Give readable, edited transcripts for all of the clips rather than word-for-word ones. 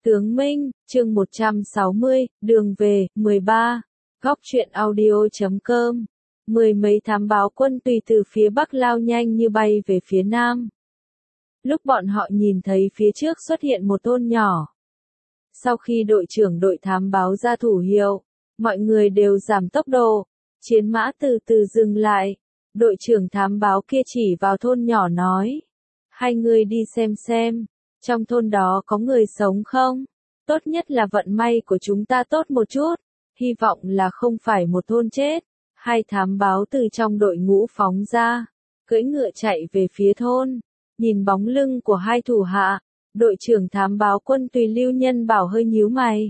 Tướng Minh, chương 160, đường về, 13, góc truyện audio.com. Mười mấy thám báo quân tùy từ phía bắc lao nhanh như bay về phía nam. Lúc bọn họ nhìn thấy phía trước xuất hiện một thôn nhỏ. Sau khi đội trưởng đội thám báo ra thủ hiệu, mọi người đều giảm tốc độ, chiến mã từ từ dừng lại. Đội trưởng thám báo kia chỉ vào thôn nhỏ nói: hai người đi xem, trong thôn đó có người sống không? Tốt nhất là vận may của chúng ta tốt một chút, hy vọng là không phải một thôn chết. Hai thám báo từ trong đội ngũ phóng ra, cưỡi ngựa chạy về phía thôn. Nhìn bóng lưng của hai thủ hạ, đội trưởng thám báo quân tùy Lưu Nhân Bảo hơi nhíu mày.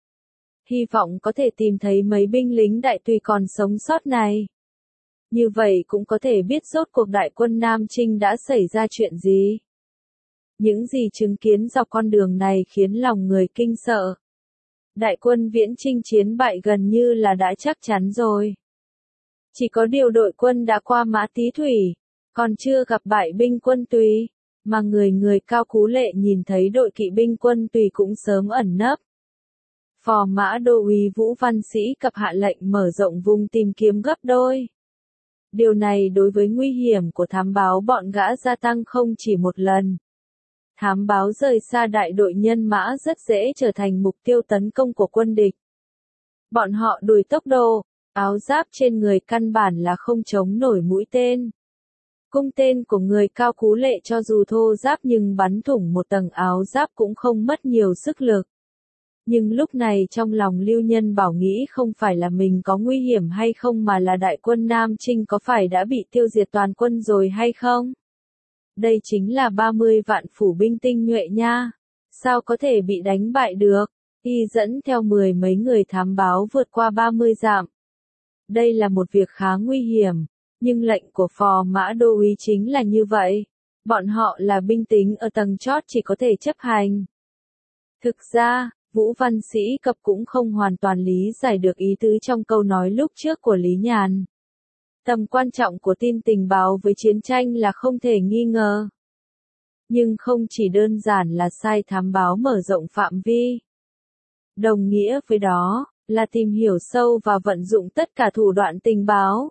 Hy vọng có thể tìm thấy mấy binh lính đại tùy còn sống sót này. Như vậy cũng có thể biết rốt cuộc đại quân Nam Trinh đã xảy ra chuyện gì. Những gì chứng kiến dọc con đường này khiến lòng người kinh sợ. Đại quân Viễn Trinh chiến bại gần như là đã chắc chắn rồi. Chỉ có điều đội quân đã qua Mã Tý Thủy, còn chưa gặp bại binh quân tùy, mà người Cao Cú Lệ nhìn thấy đội kỵ binh quân tùy cũng sớm ẩn nấp. Phò mã đô úy Vũ Văn Sĩ cập hạ lệnh mở rộng vùng tìm kiếm gấp đôi. Điều này đối với nguy hiểm của thám báo bọn gã gia tăng không chỉ một lần. Thám báo rời xa đại đội nhân mã rất dễ trở thành mục tiêu tấn công của quân địch. Bọn họ đuổi tốc độ, áo giáp trên người căn bản là không chống nổi mũi tên. Cung tên của người Cao Cú Lệ cho dù thô giáp nhưng bắn thủng một tầng áo giáp cũng không mất nhiều sức lực. Nhưng lúc này trong lòng Lưu Nhân Bảo nghĩ không phải là mình có nguy hiểm hay không mà là đại quân Nam Trinh có phải đã bị tiêu diệt toàn quân rồi hay không? Đây chính là 30 vạn phủ binh tinh nhuệ nha. Sao có thể bị đánh bại được? Y dẫn theo mười mấy người thám báo vượt qua 30 dặm. Đây là một việc khá nguy hiểm, nhưng lệnh của phò mã đô úy chính là như vậy. Bọn họ là binh tính ở tầng chót chỉ có thể chấp hành. Thực ra, Vũ Văn Sĩ Cập cũng không hoàn toàn lý giải được ý tứ trong câu nói lúc trước của Lý Nhàn. Tầm quan trọng của tin tình báo với chiến tranh là không thể nghi ngờ. Nhưng không chỉ đơn giản là sai thám báo mở rộng phạm vi. Đồng nghĩa với đó, là tìm hiểu sâu và vận dụng tất cả thủ đoạn tình báo.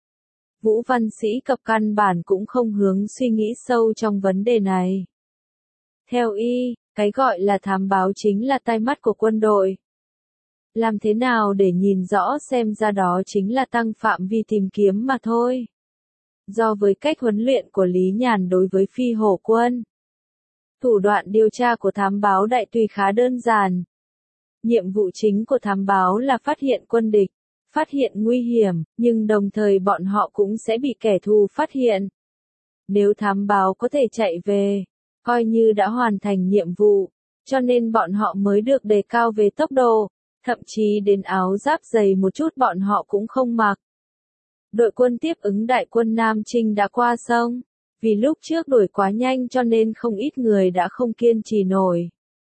Vũ Văn Sĩ Cập căn bản cũng không hướng suy nghĩ sâu trong vấn đề này. Theo y, cái gọi là thám báo chính là tai mắt của quân đội. Làm thế nào để nhìn rõ xem ra đó chính là tăng phạm vi tìm kiếm mà thôi. Do với cách huấn luyện của Lý Nhàn đối với phi hổ quân, thủ đoạn điều tra của thám báo đại tùy khá đơn giản. Nhiệm vụ chính của thám báo là phát hiện quân địch, phát hiện nguy hiểm, nhưng đồng thời bọn họ cũng sẽ bị kẻ thù phát hiện. Nếu thám báo có thể chạy về, coi như đã hoàn thành nhiệm vụ, cho nên bọn họ mới được đề cao về tốc độ, thậm chí đến áo giáp dày một chút bọn họ cũng không mặc. Đội quân tiếp ứng đại quân Nam Trinh đã qua sông, vì lúc trước đuổi quá nhanh cho nên không ít người đã không kiên trì nổi.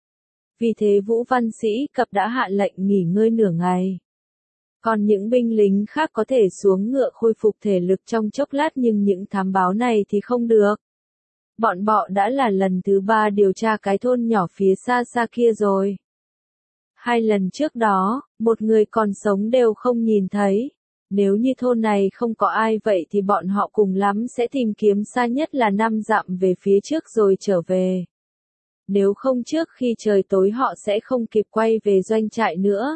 Vì thế Vũ Văn Sĩ Cập đã hạ lệnh nghỉ ngơi nửa ngày. Còn những binh lính khác có thể xuống ngựa khôi phục thể lực trong chốc lát nhưng những thám báo này thì không được. Bọn bọ đã là lần thứ 3 điều tra cái thôn nhỏ phía xa xa kia rồi. 2 lần trước đó, một người còn sống đều không nhìn thấy. Nếu như thôn này không có ai vậy thì bọn họ cùng lắm sẽ tìm kiếm xa nhất là 5 dặm về phía trước rồi trở về. Nếu không trước khi trời tối họ sẽ không kịp quay về doanh trại nữa.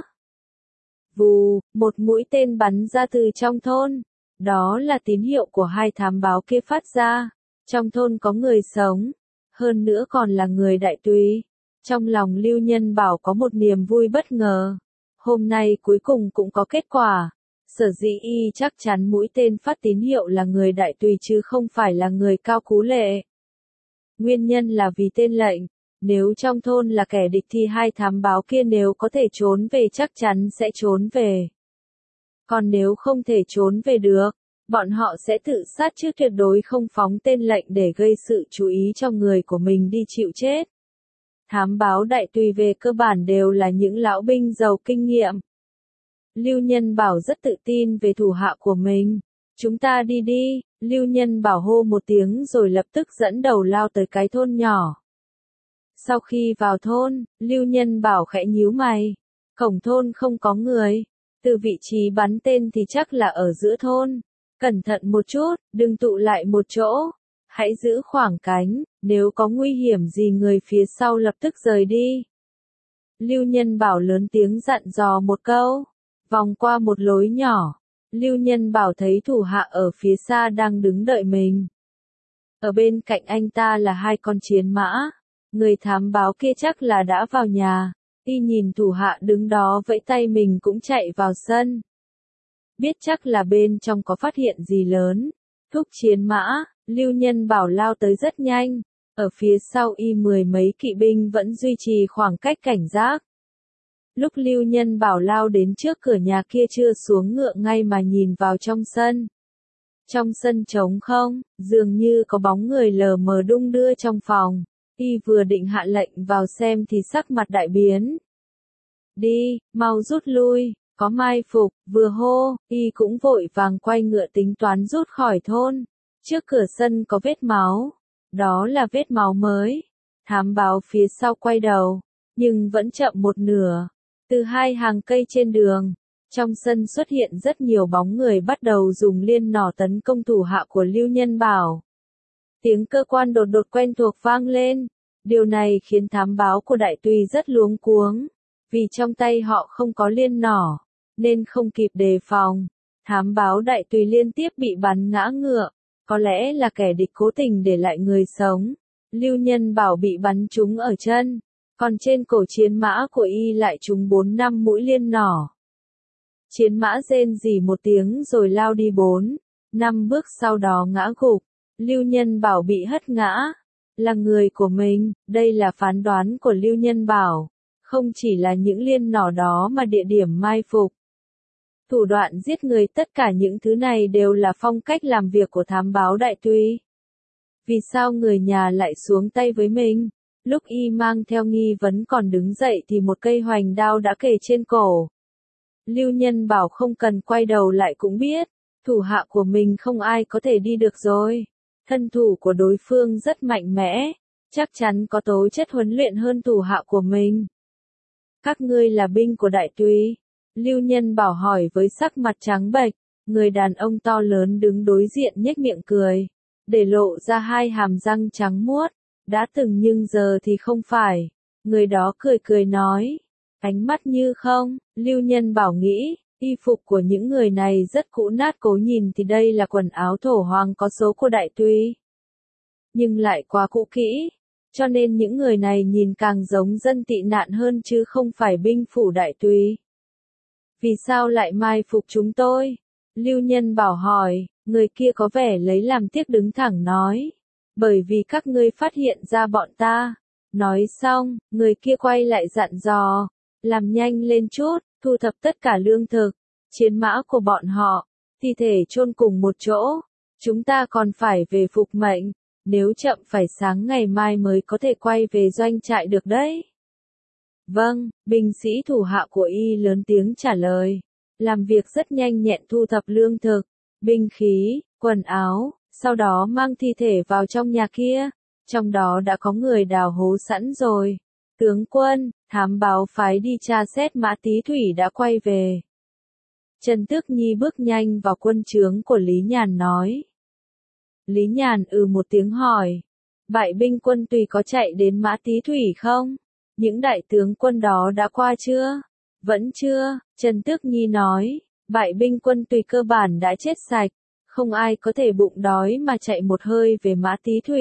Vù, một mũi tên bắn ra từ trong thôn. Đó là tín hiệu của hai thám báo kia phát ra. Trong thôn có người sống, hơn nữa còn là người đại tùy. Trong lòng Lưu Nhân Bảo có một niềm vui bất ngờ. Hôm nay cuối cùng cũng có kết quả. Sở dĩ y chắc chắn mũi tên phát tín hiệu là người đại tùy chứ không phải là người Cao Cú Lệ. Nguyên nhân là vì tên lệnh. Nếu trong thôn là kẻ địch thì hai thám báo kia nếu có thể trốn về chắc chắn sẽ trốn về. Còn nếu không thể trốn về được, bọn họ sẽ tự sát chứ tuyệt đối không phóng tên lệnh để gây sự chú ý cho người của mình đi chịu chết. Thám báo đại tùy về cơ bản đều là những lão binh giàu kinh nghiệm. Lưu Nhân Bảo rất tự tin về thủ hạ của mình. Chúng ta đi đi, Lưu Nhân Bảo hô một tiếng rồi lập tức dẫn đầu lao tới cái thôn nhỏ. Sau khi vào thôn, Lưu Nhân Bảo khẽ nhíu mày. Cổng thôn không có người. Từ vị trí bắn tên thì chắc là ở giữa thôn. Cẩn thận một chút, đừng tụ lại một chỗ. Hãy giữ khoảng cánh, nếu có nguy hiểm gì người phía sau lập tức rời đi. Lưu Nhân Bảo lớn tiếng dặn dò một câu. Vòng qua một lối nhỏ, Lưu Nhân Bảo thấy thủ hạ ở phía xa đang đứng đợi mình. Ở bên cạnh anh ta là 2 con chiến mã. Người thám báo kia chắc là đã vào nhà. Y nhìn thủ hạ đứng đó vẫy tay mình cũng chạy vào sân. Biết chắc là bên trong có phát hiện gì lớn. Thúc chiến mã, Lưu Nhân Bảo lao tới rất nhanh. Ở phía sau y 10 mấy kỵ binh vẫn duy trì khoảng cách cảnh giác. Lúc Lưu Nhân Bảo lao đến trước cửa nhà kia chưa xuống ngựa ngay mà nhìn vào trong sân. Trong sân trống không, dường như có bóng người lờ mờ đung đưa trong phòng. Y vừa định hạ lệnh vào xem thì sắc mặt đại biến. Đi, mau rút lui, có mai phục, vừa hô, Y cũng vội vàng quay ngựa tính toán rút khỏi thôn. Trước cửa sân có vết máu. Đó là vết máu mới. Thám báo phía sau quay đầu, nhưng vẫn chậm một nửa. Từ 2 hàng cây trên đường, trong sân xuất hiện rất nhiều bóng người bắt đầu dùng liên nỏ tấn công thủ hạ của Lưu Nhân Bảo. Tiếng cơ quan đột đột quen thuộc vang lên. Điều này khiến thám báo của đại tùy rất luống cuống. Vì trong tay họ không có liên nỏ, nên không kịp đề phòng. Thám báo đại tùy liên tiếp bị bắn ngã ngựa. Có lẽ là kẻ địch cố tình để lại người sống. Lưu Nhân Bảo bị bắn trúng ở chân. Còn trên cổ chiến mã của y lại trúng 4-5 mũi liên nỏ. Chiến mã rên rỉ một tiếng rồi lao đi 4-5 bước sau đó ngã gục. Lưu Nhân Bảo bị hất ngã. Là người của mình, đây là phán đoán của Lưu Nhân Bảo. Không chỉ là những liên nỏ đó mà địa điểm mai phục. Thủ đoạn giết người, tất cả những thứ này đều là phong cách làm việc của thám báo đại tùy. Vì sao người nhà lại xuống tay với mình? Lúc y mang theo nghi vấn còn đứng dậy thì một cây hoành đao đã kề trên cổ. Lưu Nhân Bảo không cần quay đầu lại cũng biết, thủ hạ của mình không ai có thể đi được rồi. Thân thủ của đối phương rất mạnh mẽ, chắc chắn có tố chất huấn luyện hơn thủ hạ của mình. Các ngươi là binh của đại tùy? Lưu Nhân Bảo hỏi với sắc mặt trắng bệch. Người đàn ông to lớn đứng đối diện nhếch miệng cười, để lộ ra 2 hàm răng trắng muốt. Đã từng nhưng giờ thì không phải. Người đó cười cười nói. Ánh mắt như không. Lưu Nhân Bảo nghĩ, y phục của những người này rất cũ nát, cố nhìn thì đây là quần áo thổ hoàng có số của đại tùy. Nhưng lại quá cũ kỹ. Cho nên những người này nhìn càng giống dân tị nạn hơn chứ không phải binh phủ đại tùy. Vì sao lại mai phục chúng tôi? Lưu Nhân Bảo hỏi. Người kia có vẻ lấy làm tiếc đứng thẳng nói. Bởi vì các ngươi phát hiện ra bọn ta. Nói xong, người kia quay lại dặn dò. Làm nhanh lên chút, thu thập tất cả lương thực, chiến mã của bọn họ, thi thể chôn cùng một chỗ. Chúng ta còn phải về phục mệnh, nếu chậm phải sáng ngày mai mới có thể quay về doanh trại được đấy. Vâng, binh sĩ thủ hạ của y lớn tiếng trả lời. Làm việc rất nhanh nhẹn thu thập lương thực, binh khí, quần áo, sau đó mang thi thể vào trong nhà kia. Trong đó đã có người đào hố sẵn rồi. Tướng quân, thám báo phái đi tra xét Mã Tý Thủy đã quay về. Trần Tước Nhi bước nhanh vào quân trướng của Lý Nhàn nói. Lý Nhàn một tiếng hỏi. Bại binh quân tùy có chạy đến Mã Tý Thủy không? Những đại tướng quân đó đã qua chưa? Vẫn chưa, Trần Tước Nhi nói. Bại binh quân tùy cơ bản đã chết sạch. Không ai có thể bụng đói mà chạy một hơi về Mã Tý Thủy.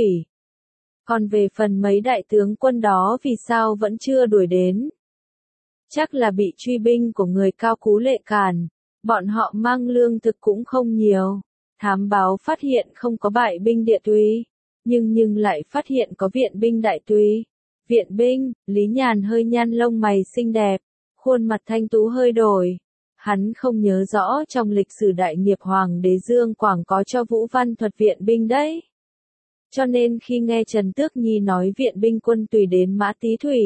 Còn về phần mấy đại tướng quân đó vì sao vẫn chưa đuổi đến? Chắc là bị truy binh của người Cao Cú Lệ cản. Bọn họ mang lương thực cũng không nhiều. Thám báo phát hiện không có bại binh địa tùy. Nhưng lại phát hiện có viện binh đại tùy. Viện binh, Lý Nhàn hơi nhăn lông mày xinh đẹp. Khuôn mặt thanh tú hơi đổi. Hắn không nhớ rõ trong lịch sử đại nghiệp Hoàng đế Dương Quảng có cho Vũ Văn Thuật viện binh đấy. Cho nên khi nghe Trần Tước Nhi nói viện binh quân tùy đến Mã Tý Thủy,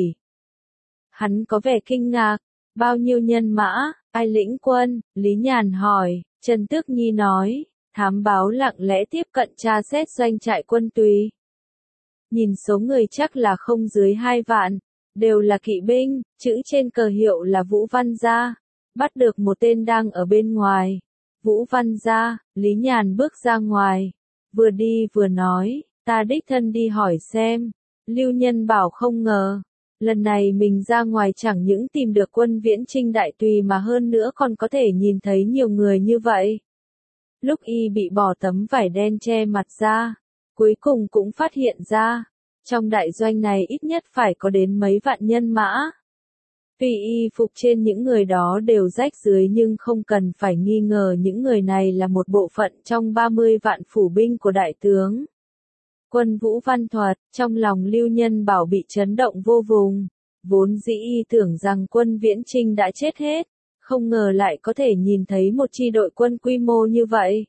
hắn có vẻ kinh ngạc. Bao nhiêu nhân mã, ai lĩnh quân? Lý Nhàn hỏi. Trần Tước Nhi nói. Thám báo lặng lẽ tiếp cận tra xét doanh trại quân tùy. nhìn số người chắc là không dưới 2 vạn, đều là kỵ binh, chữ trên cờ hiệu là Vũ Văn Gia, bắt được một tên đang ở bên ngoài. Vũ Văn Gia, Lý Nhàn bước ra ngoài, vừa đi vừa nói, ta đích thân đi hỏi xem. Lưu Nhân Bảo không ngờ, lần này mình ra ngoài chẳng những tìm được quân Viễn Chinh đại tùy mà hơn nữa còn có thể nhìn thấy nhiều người như vậy. Lúc y bị bỏ tấm vải đen che mặt ra, cuối cùng cũng phát hiện ra, trong đại doanh này ít nhất phải có đến mấy vạn nhân mã. Tuy y phục trên những người đó đều rách rưới nhưng không cần phải nghi ngờ những người này là một bộ phận trong 30 vạn phủ binh của đại tướng quân Vũ Văn Thuật. Trong lòng Lưu Nhân Bảo bị chấn động vô vùng, vốn dĩ y tưởng rằng quân Viễn Chinh đã chết hết, không ngờ lại có thể nhìn thấy một chi đội quân quy mô như vậy.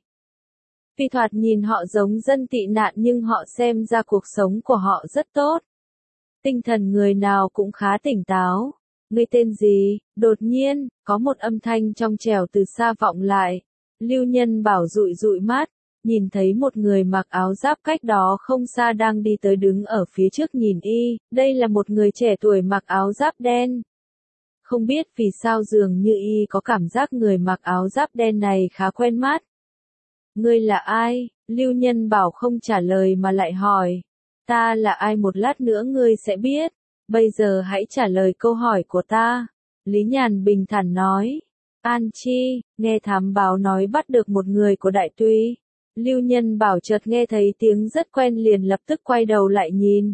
Tuy thoạt nhìn họ giống dân tị nạn nhưng họ xem ra cuộc sống của họ rất tốt. Tinh thần người nào cũng khá tỉnh táo. Ngươi tên gì? Đột nhiên, có một âm thanh trong trẻo từ xa vọng lại. Lưu Nhân Bảo dụi dụi mắt, nhìn thấy một người mặc áo giáp cách đó không xa đang đi tới đứng ở phía trước nhìn y. Đây là một người trẻ tuổi mặc áo giáp đen. Không biết vì sao dường như y có cảm giác người mặc áo giáp đen này khá quen mắt. Ngươi là ai? Lưu Nhân Bảo không trả lời mà lại hỏi. Ta là ai một lát nữa ngươi sẽ biết. Bây giờ hãy trả lời câu hỏi của ta. Lý Nhàn bình thản nói. An Chi, nghe thám báo nói bắt được một người của đại tùy. Lưu Nhân Bảo chợt nghe thấy tiếng rất quen liền lập tức quay đầu lại nhìn.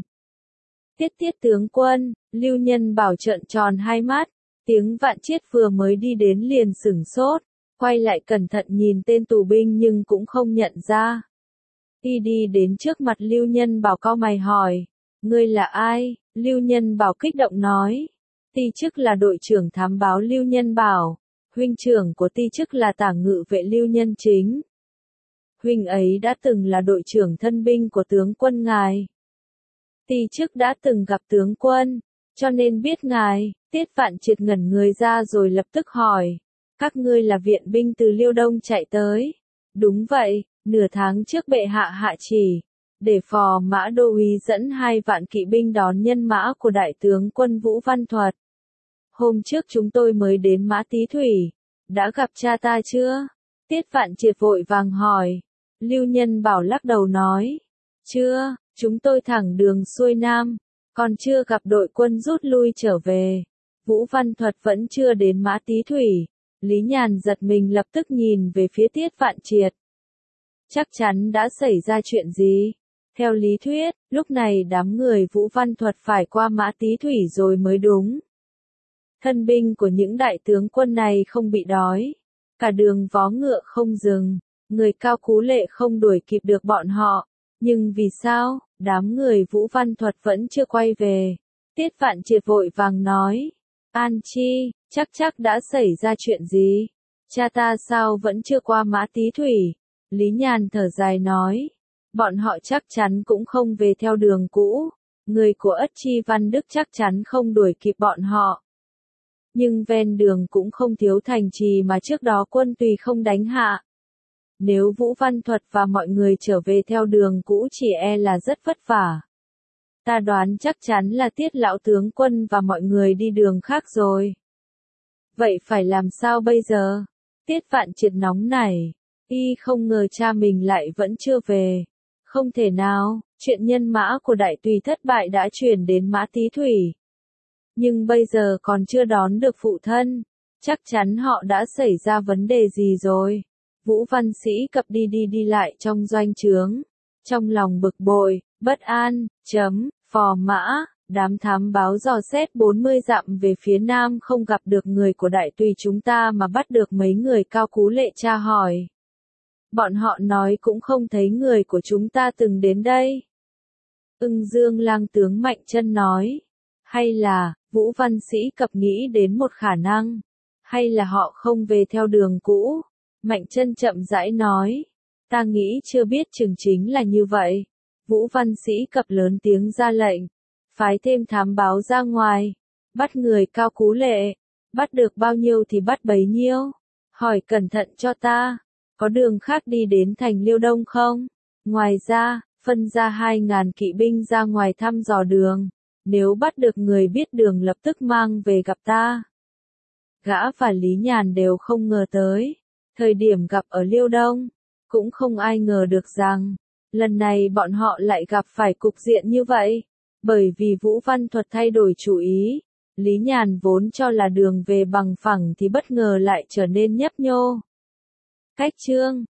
Tiết tướng quân, Lưu Nhân Bảo trợn tròn hai mắt. Tiếng Vạn Chiết vừa mới đi đến liền sửng sốt. Quay lại cẩn thận nhìn tên tù binh nhưng cũng không nhận ra. Y đi đến trước mặt Lưu Nhân Bảo cau mày hỏi. Ngươi là ai? Lưu Nhân Bảo kích động nói. Ti chức là đội trưởng thám báo Lưu Nhân Bảo. Huynh trưởng của ti chức là Tả Ngự vệ Lưu Nhân Chính. Huynh ấy đã từng là đội trưởng thân binh của tướng quân ngài. Ti chức đã từng gặp tướng quân, cho nên biết ngài. Tiết Vạn Triệt ngẩn người ra rồi lập tức hỏi. Các ngươi là viện binh từ Liêu Đông chạy tới. Đúng vậy, nửa tháng trước bệ hạ hạ chỉ. Để phò mã đô úy dẫn 2 vạn kỵ binh đón nhân mã của đại tướng quân Vũ Văn Thuật. Hôm trước chúng tôi mới đến Mã Tý Thủy. Đã gặp cha ta chưa? Tiết Vạn Triệt vội vàng hỏi. Lưu Nhân Bảo lắc đầu nói. Chưa, chúng tôi thẳng đường xuôi nam. Còn chưa gặp đội quân rút lui trở về. Vũ Văn Thuật vẫn chưa đến Mã Tý Thủy. Lý Nhàn giật mình lập tức nhìn về phía Tiết Vạn Triệt. Chắc chắn đã xảy ra chuyện gì? Theo lý thuyết, lúc này đám người Vũ Văn Thuật phải qua Mã Tý Thủy rồi mới đúng. Thân binh của những đại tướng quân này không bị đói. Cả đường vó ngựa không dừng. Người Cao Cú Lệ không đuổi kịp được bọn họ. Nhưng vì sao, đám người Vũ Văn Thuật vẫn chưa quay về? Tiết Vạn Triệt vội vàng nói. An Chi, chắc đã xảy ra chuyện gì? Cha ta sao vẫn chưa qua Mã Tý Thủy? Lý Nhàn thở dài nói. Bọn họ chắc chắn cũng không về theo đường cũ. Người của Ất Chi Văn Đức chắc chắn không đuổi kịp bọn họ. Nhưng ven đường cũng không thiếu thành trì mà trước đó quân Tùy không đánh hạ. Nếu Vũ Văn Thuật và mọi người trở về theo đường cũ chỉ e là rất vất vả. Ta đoán chắc chắn là Tiết lão tướng quân và mọi người đi đường khác rồi. Vậy phải làm sao bây giờ? Tiết Vạn Triệt nóng nảy. Y không ngờ cha mình lại vẫn chưa về. Không thể nào, chuyện nhân mã của đại tùy thất bại đã chuyển đến Mã Tý Thủy. Nhưng bây giờ còn chưa đón được phụ thân. Chắc chắn họ đã xảy ra vấn đề gì rồi. Vũ Văn Sĩ Cập đi lại trong doanh trướng. Trong lòng bực bội, bất an, phò mã, đám thám báo dò xét 40 dặm về phía nam không gặp được người của đại tùy chúng ta mà bắt được mấy người Cao Cú Lệ tra hỏi. Bọn họ nói cũng không thấy người của chúng ta từng đến đây. Ưng Dương lang tướng Mạnh Chân nói. Hay là, Vũ Văn Sĩ Cập nghĩ đến một khả năng. Hay là họ không về theo đường cũ. Mạnh Chân chậm rãi nói. Ta nghĩ chưa biết chừng chính là như vậy. Vũ Văn Sĩ Cập lớn tiếng ra lệnh. Phái thêm thám báo ra ngoài. Bắt người Cao Cú Lệ. Bắt được bao nhiêu thì bắt bấy nhiêu. Hỏi cẩn thận cho ta. Có đường khác đi đến thành Liêu Đông không? Ngoài ra, phân ra 2.000 kỵ binh ra ngoài thăm dò đường, nếu bắt được người biết đường lập tức mang về gặp ta. Gã và Lý Nhàn đều không ngờ tới, thời điểm gặp ở Liêu Đông, cũng không ai ngờ được rằng, lần này bọn họ lại gặp phải cục diện như vậy, bởi vì Vũ Văn Thuật thay đổi chủ ý, Lý Nhàn vốn cho là đường về bằng phẳng thì bất ngờ lại trở nên nhấp nhô. Cách chương